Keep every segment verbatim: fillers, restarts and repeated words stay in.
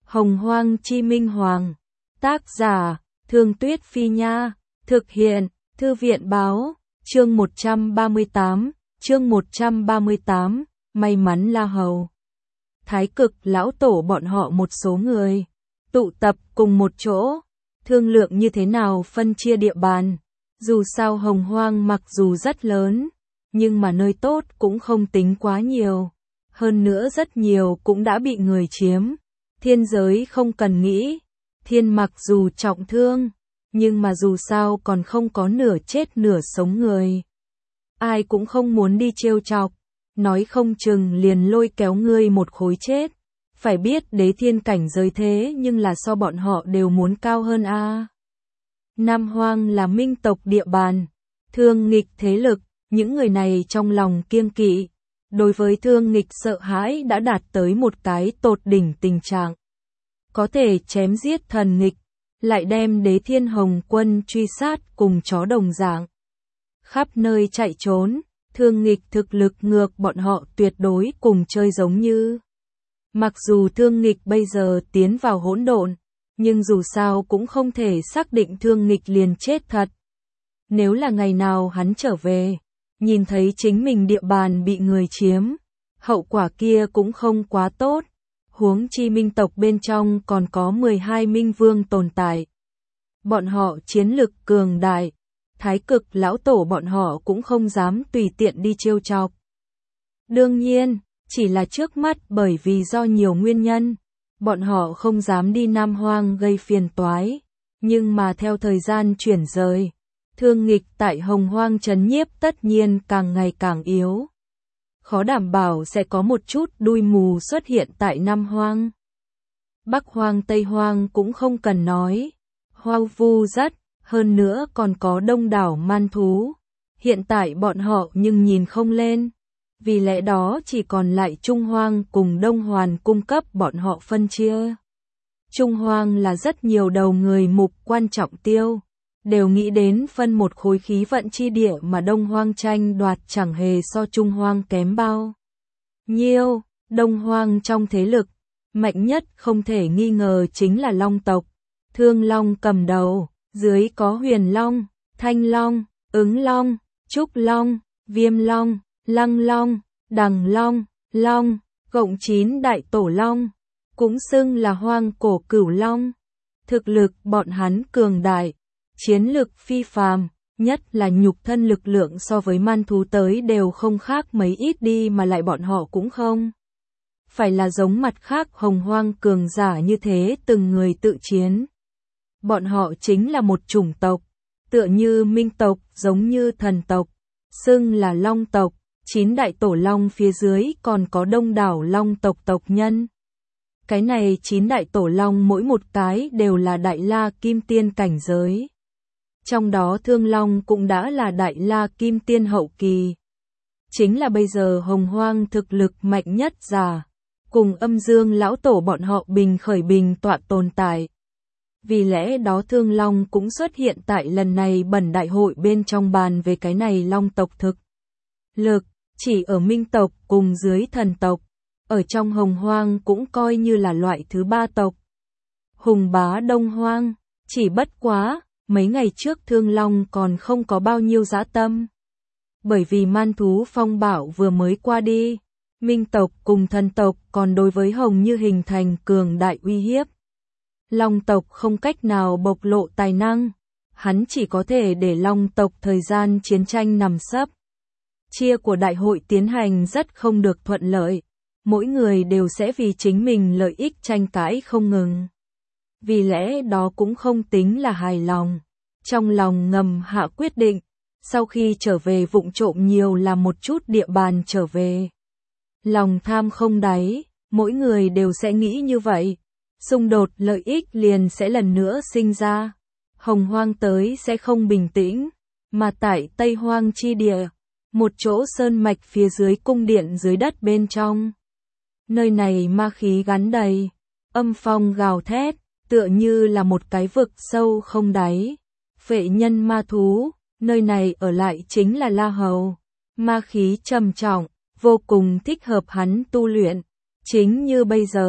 Hồng Hoang Chi Minh Hoàng. Tác giả, Thương Tuyết Phi Nha. Thực hiện, Thư viện Báo. Chương một trăm ba mươi tám. Chương một trăm ba mươi tám. May mắn La Hầu. Thái Cực lão tổ bọn họ một số người tụ tập cùng một chỗ, thương lượng như thế nào phân chia địa bàn. Dù sao Hồng Hoang mặc dù rất lớn, nhưng mà nơi tốt cũng không tính quá nhiều. Hơn nữa rất nhiều cũng đã bị người chiếm. Thiên giới không cần nghĩ, thiên mặc dù trọng thương, nhưng mà dù sao còn không có nửa chết nửa sống người. Ai cũng không muốn đi trêu chọc, nói không chừng liền lôi kéo ngươi một khối chết. Phải biết đế thiên cảnh giới thế nhưng là so bọn họ đều muốn cao hơn a. À. Nam Hoang là minh tộc địa bàn, thương nghịch thế lực, những người này trong lòng kiêng kỵ. Đối với thương nghịch sợ hãi đã đạt tới một cái tột đỉnh tình trạng. Có thể chém giết thần nghịch, lại đem đế thiên hồng quân truy sát cùng chó đồng dạng. Khắp nơi chạy trốn, thương nghịch thực lực ngược bọn họ tuyệt đối cùng chơi giống như. Mặc dù thương nghịch bây giờ tiến vào hỗn độn, nhưng dù sao cũng không thể xác định thương nghịch liền chết thật. Nếu là ngày nào hắn trở về, nhìn thấy chính mình địa bàn bị người chiếm, hậu quả kia cũng không quá tốt. Huống chi minh tộc bên trong còn có mười hai minh vương tồn tại. Bọn họ chiến lực cường đại, Thái Cực lão tổ bọn họ cũng không dám tùy tiện đi trêu chọc. Đương nhiên, chỉ là trước mắt bởi vì do nhiều nguyên nhân, bọn họ không dám đi Nam Hoang gây phiền toái. Nhưng mà theo thời gian chuyển rời, thương nghịch tại Hồng Hoang trấn nhiếp tất nhiên càng ngày càng yếu. Khó đảm bảo sẽ có một chút đuôi mù xuất hiện tại Nam Hoang. Bắc Hoang Tây Hoang cũng không cần nói, hoang vu rất, hơn nữa còn có đông đảo man thú. Hiện tại bọn họ nhưng nhìn không lên, vì lẽ đó chỉ còn lại Trung Hoang cùng Đông Hoàn cung cấp bọn họ phân chia. Trung Hoang là rất nhiều đầu người mục quan trọng tiêu, đều nghĩ đến phân một khối khí vận chi địa mà Đông Hoang tranh đoạt chẳng hề so Trung Hoang kém bao nhiêu. Đông Hoang trong thế lực, mạnh nhất không thể nghi ngờ chính là Long tộc. Thương Long cầm đầu, dưới có Huyền Long, Thanh Long, Ứng Long, Trúc Long, Viêm Long, Lăng Long, Đằng Long, Long, cộng chín đại tổ Long, cũng xưng là Hoang cổ cửu Long. Thực lực bọn hắn cường đại, chiến lực phi phàm, nhất là nhục thân lực lượng so với man thú tới đều không khác mấy ít đi, mà lại bọn họ cũng không phải là giống mặt khác Hồng Hoang cường giả như thế từng người tự chiến. Bọn họ chính là một chủng tộc, tựa như minh tộc giống như thần tộc, xưng là Long tộc, chín đại tổ Long phía dưới còn có đông đảo Long tộc tộc nhân. Cái này chín đại tổ Long mỗi một cái đều là đại la kim tiên cảnh giới. Trong đó Thương Long cũng đã là đại la kim tiên hậu kỳ. Chính là bây giờ Hồng Hoang thực lực mạnh nhất giả, cùng Âm Dương lão tổ bọn họ bình khởi bình tọa tồn tại. Vì lẽ đó Thương Long cũng xuất hiện tại lần này bẩn đại hội bên trong bàn về cái này Long tộc thực lực, chỉ ở minh tộc cùng dưới thần tộc, ở trong Hồng Hoang cũng coi như là loại thứ ba tộc. Hùng bá Đông Hoang, chỉ bất quá, mấy ngày trước Thương Long còn không có bao nhiêu dã tâm. Bởi vì man thú phong bạo vừa mới qua đi, minh tộc cùng thần tộc còn đối với Hồng Như hình thành cường đại uy hiếp. Long tộc không cách nào bộc lộ tài năng, hắn chỉ có thể để Long tộc thời gian chiến tranh nằm sấp. Chia của đại hội tiến hành rất không được thuận lợi, mỗi người đều sẽ vì chính mình lợi ích tranh cãi không ngừng. Vì lẽ đó cũng không tính là hài lòng, trong lòng ngầm hạ quyết định, sau khi trở về vụng trộm nhiều làm một chút địa bàn trở về. Lòng tham không đáy, mỗi người đều sẽ nghĩ như vậy, xung đột lợi ích liền sẽ lần nữa sinh ra. Hồng Hoang tới sẽ không bình tĩnh, mà tại Tây Hoang chi địa, một chỗ sơn mạch phía dưới cung điện dưới đất bên trong. Nơi này ma khí gắn đầy, âm phong gào thét, tựa như là một cái vực sâu không đáy. Phệ nhân ma thú, nơi này ở lại chính là La Hầu. Ma khí trầm trọng, vô cùng thích hợp hắn tu luyện. Chính như bây giờ,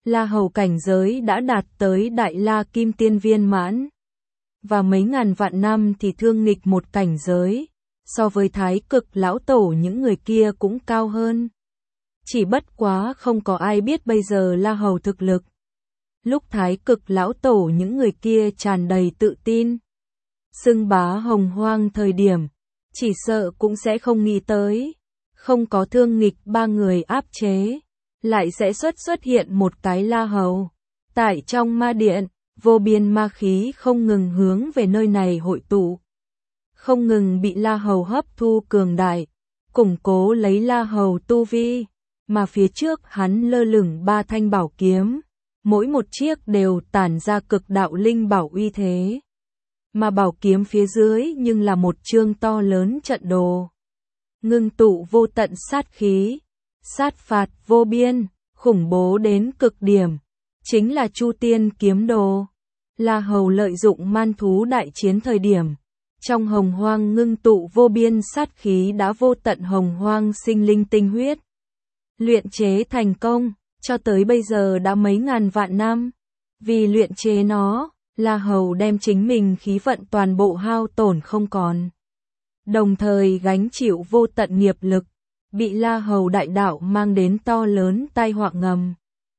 La Hầu cảnh giới đã đạt tới Đại La Kim Tiên viên mãn. Và mấy ngàn vạn năm thì thương nghịch một cảnh giới, so với Thái Cực lão tổ những người kia cũng cao hơn. Chỉ bất quá không có ai biết bây giờ La Hầu thực lực. Lúc Thái Cực lão tổ những người kia tràn đầy tự tin, xưng bá hồng hoang thời điểm, chỉ sợ cũng sẽ không nghĩ tới, không có thương nghịch ba người áp chế, lại sẽ xuất xuất hiện một cái La Hầu. Tại trong ma điện, vô biên ma khí không ngừng hướng về nơi này hội tụ, không ngừng bị La Hầu hấp thu cường đại, củng cố lấy La Hầu tu vi, mà phía trước hắn lơ lửng ba thanh bảo kiếm, mỗi một chiếc đều tản ra cực đạo linh bảo uy thế. Mà bảo kiếm phía dưới nhưng là một chương to lớn trận đồ, ngưng tụ vô tận sát khí, sát phạt vô biên, khủng bố đến cực điểm, chính là Chu Tiên kiếm đồ. La Hầu lợi dụng man thú đại chiến thời điểm, trong hồng hoang ngưng tụ vô biên sát khí đã vô tận hồng hoang sinh linh tinh huyết, luyện chế thành công, cho tới bây giờ đã mấy ngàn vạn năm. Vì luyện chế nó, La Hầu đem chính mình khí vận toàn bộ hao tổn không còn, đồng thời gánh chịu vô tận nghiệp lực, bị La Hầu đại đạo mang đến to lớn tai họa ngầm.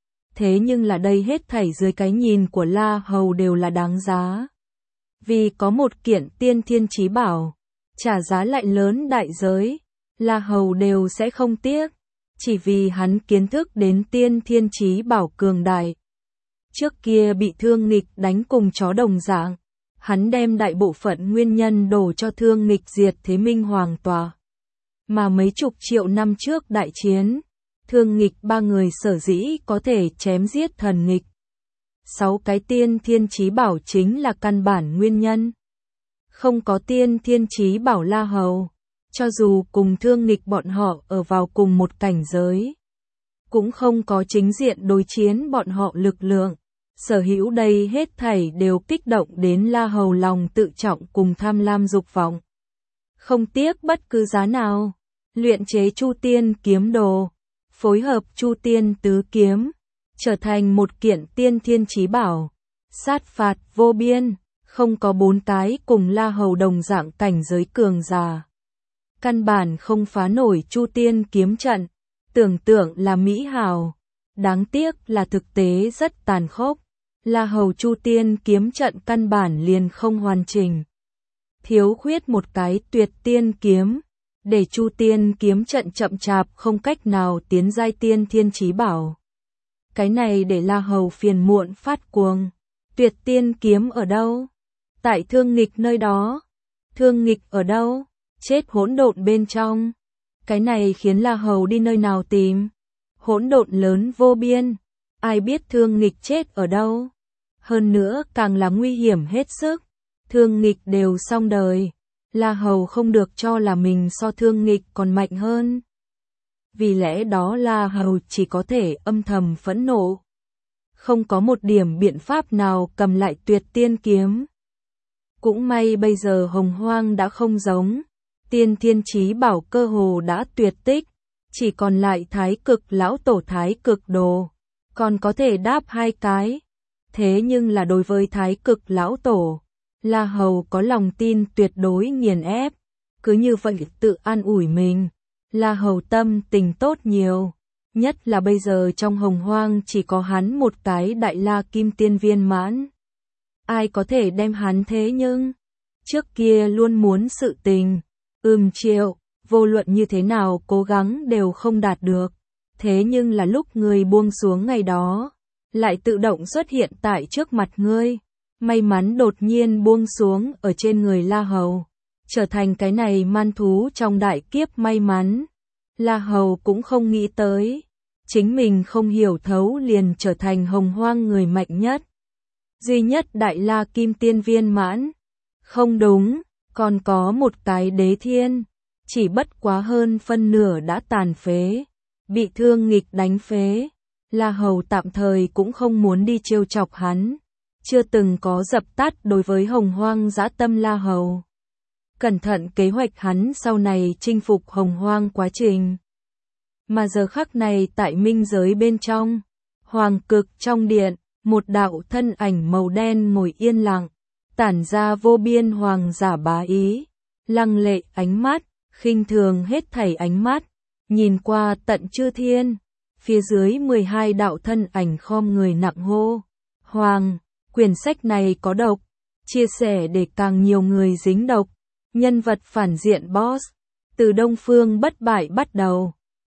Thế nhưng là đây hết thảy dưới cái nhìn của La Hầu đều là đáng giá. Vì có một kiện tiên thiên chí bảo, trả giá lại lớn đại giới, La Hầu đều sẽ không tiếc, chỉ vì hắn kiến thức đến tiên thiên chí bảo cường đại. Trước kia bị thương nghịch đánh cùng chó đồng dạng, hắn đem đại bộ phận nguyên nhân đổ cho thương nghịch diệt thế minh hoàng tòa. Mà mấy chục triệu năm trước đại chiến, thương nghịch ba người sở dĩ có thể chém giết thần nghịch. Sáu cái tiên thiên chí bảo chính là căn bản nguyên nhân. Không có tiên thiên chí bảo La Hầu, cho dù cùng thương nghịch bọn họ ở vào cùng một cảnh giới, cũng không có chính diện đối chiến bọn họ lực lượng. Sở hữu đây hết thảy đều kích động đến La Hầu lòng tự trọng cùng tham lam dục vọng. Không tiếc bất cứ giá nào, luyện chế Chu Tiên kiếm đồ, phối hợp Chu Tiên tứ kiếm, trở thành một kiện tiên thiên chí bảo, sát phạt vô biên, không có bốn cái cùng La Hầu đồng dạng cảnh giới cường giả. Căn bản không phá nổi Chu Tiên kiếm trận, tưởng tượng là mỹ hào, đáng tiếc là thực tế rất tàn khốc. La Hầu Chu Tiên kiếm trận căn bản liền không hoàn chỉnh, thiếu khuyết một cái tuyệt tiên kiếm, để Chu Tiên kiếm trận chậm chạp không cách nào tiến giai tiên thiên chí bảo. Cái này để La Hầu phiền muộn phát cuồng. Tuyệt tiên kiếm ở đâu? Tại thương nghịch nơi đó. Thương nghịch ở đâu? Chết hỗn độn bên trong. Cái này khiến La Hầu đi nơi nào tìm? Hỗn độn lớn vô biên, ai biết thương nghịch chết ở đâu? Hơn nữa càng là nguy hiểm hết sức, thương nghịch đều xong đời. La Hầu không được cho là mình so thương nghịch còn mạnh hơn. Vì lẽ đó La Hầu chỉ có thể âm thầm phẫn nộ. Không có một điểm biện pháp nào cầm lại tuyệt tiên kiếm. Cũng may bây giờ hồng hoang đã không giống, tiên thiên chí bảo cơ hồ đã tuyệt tích, chỉ còn lại Thái Cực lão tổ Thái Cực đồ, còn có thể đáp hai cái. Thế nhưng là đối với Thái Cực lão tổ, La Hầu có lòng tin tuyệt đối nghiền ép, cứ như vậy tự an ủi mình. La Hầu tâm tình tốt nhiều, nhất là bây giờ trong hồng hoang chỉ có hắn một cái Đại La Kim Tiên viên mãn. Ai có thể đem hắn thế nhưng, trước kia luôn muốn sự tình, ừm triệu, vô luận như thế nào cố gắng đều không đạt được. Thế nhưng là lúc người buông xuống ngày đó, lại tự động xuất hiện tại trước mặt ngươi, may mắn đột nhiên buông xuống ở trên người La Hầu, trở thành cái này man thú trong đại kiếp may mắn. La Hầu cũng không nghĩ tới, chính mình không hiểu thấu liền trở thành hồng hoang người mạnh nhất, duy nhất Đại La Kim Tiên viên mãn. Không đúng, còn có một cái Đế Thiên, chỉ bất quá hơn phân nửa đã tàn phế, bị thương nghịch đánh phế. La Hầu tạm thời cũng không muốn đi trêu chọc hắn, chưa từng có dập tắt đối với hồng hoang dã tâm La Hầu. Cẩn thận kế hoạch hắn sau này chinh phục hồng hoang quá trình. Mà giờ khắc này tại minh giới bên trong, Hoàng cực trong điện, một đạo thân ảnh màu đen ngồi yên lặng, tản ra vô biên hoàng giả bá ý, lăng lệ ánh mắt, khinh thường hết thảy ánh mắt, nhìn qua tận chư thiên. Phía dưới mười hai đạo thân ảnh khom người nặng hô. Hoàng, quyển sách này có độc, chia sẻ để càng nhiều người dính độc. Nhân vật phản diện boss, từ Đông Phương bất bại bắt đầu.